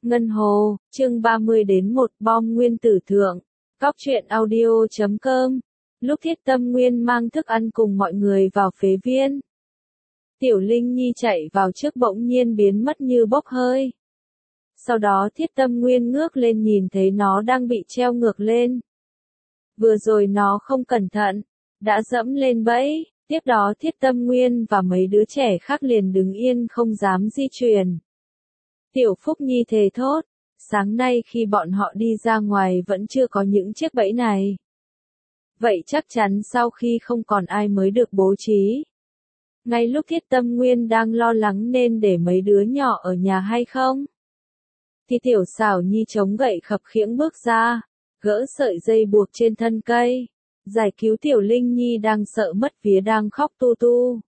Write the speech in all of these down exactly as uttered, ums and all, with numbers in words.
Ngân Hồ, chương ba mươi đến một bom nguyên tử thượng. Cóc truyện audio chấm com. Lúc Thiết Tâm Nguyên mang thức ăn cùng mọi người vào phế viên, Tiểu Linh Nhi chạy vào trước bỗng nhiên biến mất như bốc hơi. Sau đó Thiết Tâm Nguyên ngước lên nhìn thấy nó đang bị treo ngược lên. Vừa rồi nó không cẩn thận, đã dẫm lên bẫy, tiếp đó Thiết Tâm Nguyên và mấy đứa trẻ khác liền đứng yên không dám di chuyển. Tiểu Phúc Nhi thề thốt, sáng nay khi bọn họ đi ra ngoài vẫn chưa có những chiếc bẫy này. Vậy chắc chắn sau khi không còn ai mới được bố trí. Ngay lúc Thiết Tâm Nguyên đang lo lắng nên để mấy đứa nhỏ ở nhà hay không, thì Tiểu Xảo Nhi chống gậy khập khiễng bước ra, gỡ sợi dây buộc trên thân cây, giải cứu Tiểu Linh Nhi đang sợ mất vía đang khóc tu tu.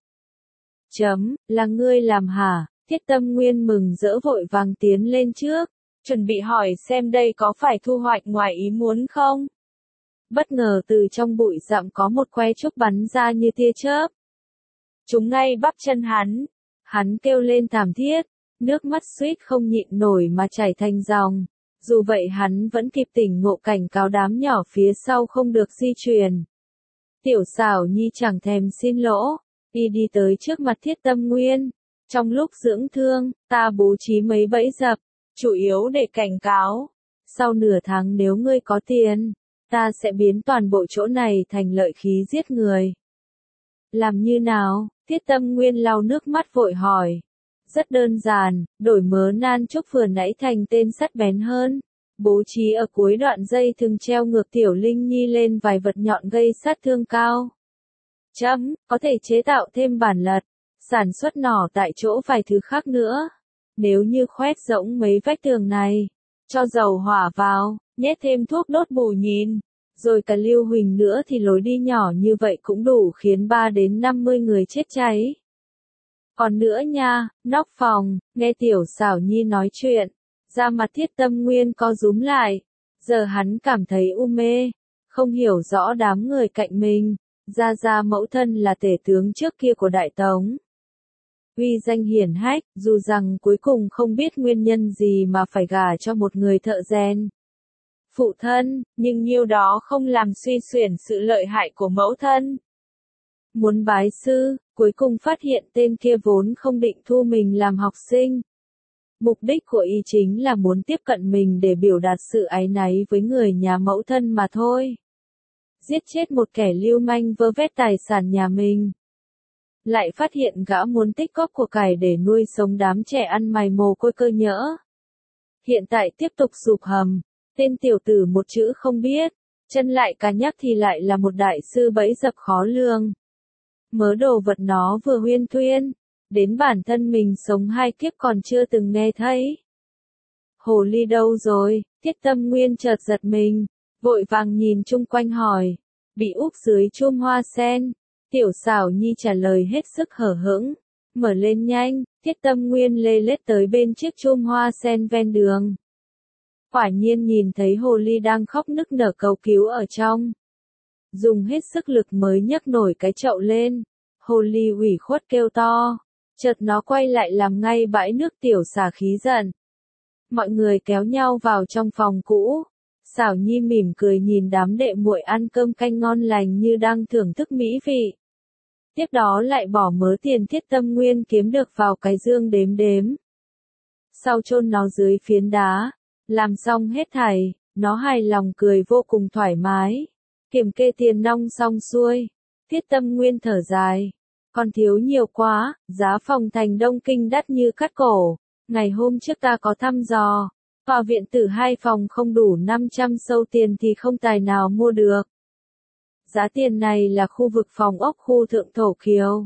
Chấm, là ngươi làm hả? Thiết Tâm Nguyên mừng rỡ vội vàng tiến lên trước, chuẩn bị hỏi xem đây có phải thu hoạch ngoài ý muốn không. Bất ngờ từ trong bụi rậm có một que trúc bắn ra như tia chớp. Trúng ngay bắp chân hắn, hắn kêu lên thảm thiết, nước mắt suýt không nhịn nổi mà chảy thành dòng. Dù vậy hắn vẫn kịp tỉnh ngộ cảnh cáo đám nhỏ phía sau không được di chuyển. Tiểu Xảo Nhi chẳng thèm xin lỗ, y đi tới trước mặt Thiết Tâm Nguyên. Trong lúc dưỡng thương, ta bố trí mấy bẫy dập, chủ yếu để cảnh cáo. Sau nửa tháng nếu ngươi có tiền, ta sẽ biến toàn bộ chỗ này thành lợi khí giết người. Làm như nào? Thiết Tâm Nguyên lau nước mắt vội hỏi. Rất đơn giản, đổi mớ nan trúc vừa nãy thành tên sắt bén hơn. Bố trí ở cuối đoạn dây thừng treo ngược Tiểu Linh Nhi lên vài vật nhọn gây sát thương cao. Chấm, có thể chế tạo thêm bản lật, sản xuất nỏ tại chỗ vài thứ khác nữa. Nếu như khoét rỗng mấy vách tường này, cho dầu hỏa vào, nhét thêm thuốc đốt bù nhìn, rồi cả lưu huỳnh nữa thì lối đi nhỏ như vậy cũng đủ khiến ba đến năm mươi người chết cháy. Còn nữa nha, nóc phòng, nghe Tiểu Xảo Nhi nói chuyện, da mặt Thiết Tâm Nguyên co rúm lại. Giờ hắn cảm thấy u mê, không hiểu rõ đám người cạnh mình. Gia Gia mẫu thân là tể tướng trước kia của Đại Tống, uy danh hiển hách, dù rằng cuối cùng không biết nguyên nhân gì mà phải gả cho một người thợ rèn. Phụ thân, nhưng nhiêu đó không làm suy xuyển sự lợi hại của mẫu thân. Muốn bái sư, cuối cùng phát hiện tên kia vốn không định thu mình làm học sinh. Mục đích của y chính là muốn tiếp cận mình để biểu đạt sự áy náy với người nhà mẫu thân mà thôi. Giết chết một kẻ lưu manh vơ vét tài sản nhà mình. Lại phát hiện gã muốn tích góp của cải để nuôi sống đám trẻ ăn mày mồ côi cơ nhỡ. Hiện tại tiếp tục sụp hầm, tên tiểu tử một chữ không biết, chân lại cá nhắc thì lại là một đại sư bẫy dập khó lường. Mớ đồ vật nó vừa huyên thuyên, đến bản thân mình sống hai kiếp còn chưa từng nghe thấy. Hồ ly đâu rồi? Thiết Tâm Nguyên chợt giật mình, vội vàng nhìn chung quanh hỏi. Bị úp dưới chum hoa sen. Tiểu Xảo Nhi trả lời hết sức hở hững. Mở lên nhanh. Thiết Tâm Nguyên lê lết tới bên chiếc chum hoa sen ven đường. Quả nhiên nhìn thấy hồ ly đang khóc nức nở cầu cứu ở trong. Dùng hết sức lực mới nhấc nổi cái chậu lên. Hồ ly ủy khuất kêu to. Chợt nó quay lại làm ngay bãi nước Tiểu xả khí giận. Mọi người kéo nhau vào trong phòng cũ. Xảo Nhi mỉm cười nhìn đám đệ muội ăn cơm canh ngon lành như đang thưởng thức mỹ vị. Tiếp đó lại bỏ mớ tiền Thiết Tâm Nguyên kiếm được vào cái dương đếm đếm. Sau chôn nó dưới phiến đá, làm xong hết thảy, nó hài lòng cười vô cùng thoải mái. Kiểm kê tiền nong xong xuôi, Thiết Tâm Nguyên thở dài. Còn thiếu nhiều quá, giá phòng thành Đông Kinh đắt như cắt cổ. Ngày hôm trước ta có thăm dò, tòa viện tử hai phòng không đủ năm trăm sâu tiền thì không tài nào mua được. Giá tiền này là khu vực phòng ốc khu thượng thổ kiều.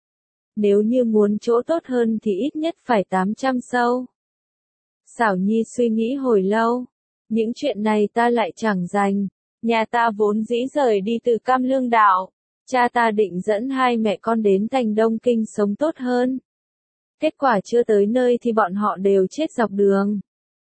Nếu như muốn chỗ tốt hơn thì ít nhất phải tám trăm sâu. Xảo Nhi suy nghĩ hồi lâu. Những chuyện này ta lại chẳng dành. Nhà ta vốn dĩ rời đi từ Cam Lương Đạo. Cha ta định dẫn hai mẹ con đến thành Đông Kinh sống tốt hơn. Kết quả chưa tới nơi thì bọn họ đều chết dọc đường.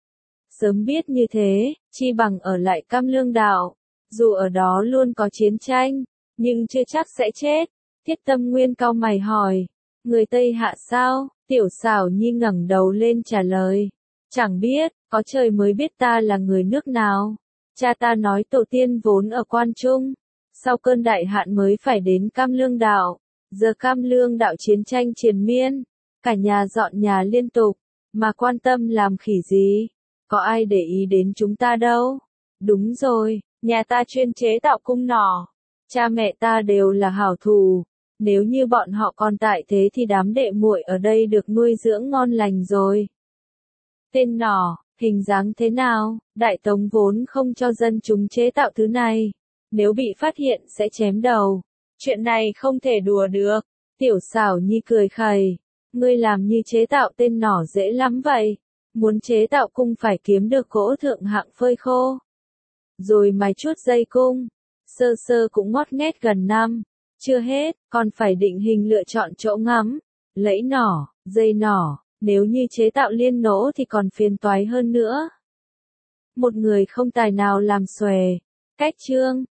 Sớm biết như thế, chi bằng ở lại Cam Lương Đạo. Dù ở đó luôn có chiến tranh, nhưng chưa chắc sẽ chết. Thiết Tâm Nguyên cau mày hỏi. Người Tây Hạ sao? Tiểu Xảo Nhi ngẩng đầu lên trả lời. Chẳng biết, có trời mới biết ta là người nước nào. Cha ta nói tổ tiên vốn ở Quan Trung, sau cơn đại hạn mới phải đến Cam Lương Đạo. Giờ Cam Lương Đạo chiến tranh triền miên, cả nhà dọn nhà liên tục, mà quan tâm làm khỉ gì, có ai để ý đến chúng ta đâu. Đúng rồi, nhà ta chuyên chế tạo cung nỏ, cha mẹ ta đều là hảo thủ, nếu như bọn họ còn tại thế thì đám đệ muội ở đây được nuôi dưỡng ngon lành rồi. Tên nỏ, hình dáng thế nào? Đại Tống vốn không cho dân chúng chế tạo thứ này, nếu bị phát hiện sẽ chém đầu. Chuyện này không thể đùa được. Tiểu Xảo Nhi cười khẩy, ngươi làm như chế tạo tên nỏ dễ lắm vậy. Muốn chế tạo cung phải kiếm được gỗ thượng hạng phơi khô, rồi mài chút dây cung, sơ sơ cũng ngót nghét gần năm. Chưa hết, còn phải định hình lựa chọn chỗ ngắm, lẫy nỏ, dây nỏ, nếu như chế tạo liên nỗ thì còn phiền toái hơn nữa. Một người không tài nào làm xuề. Cách chương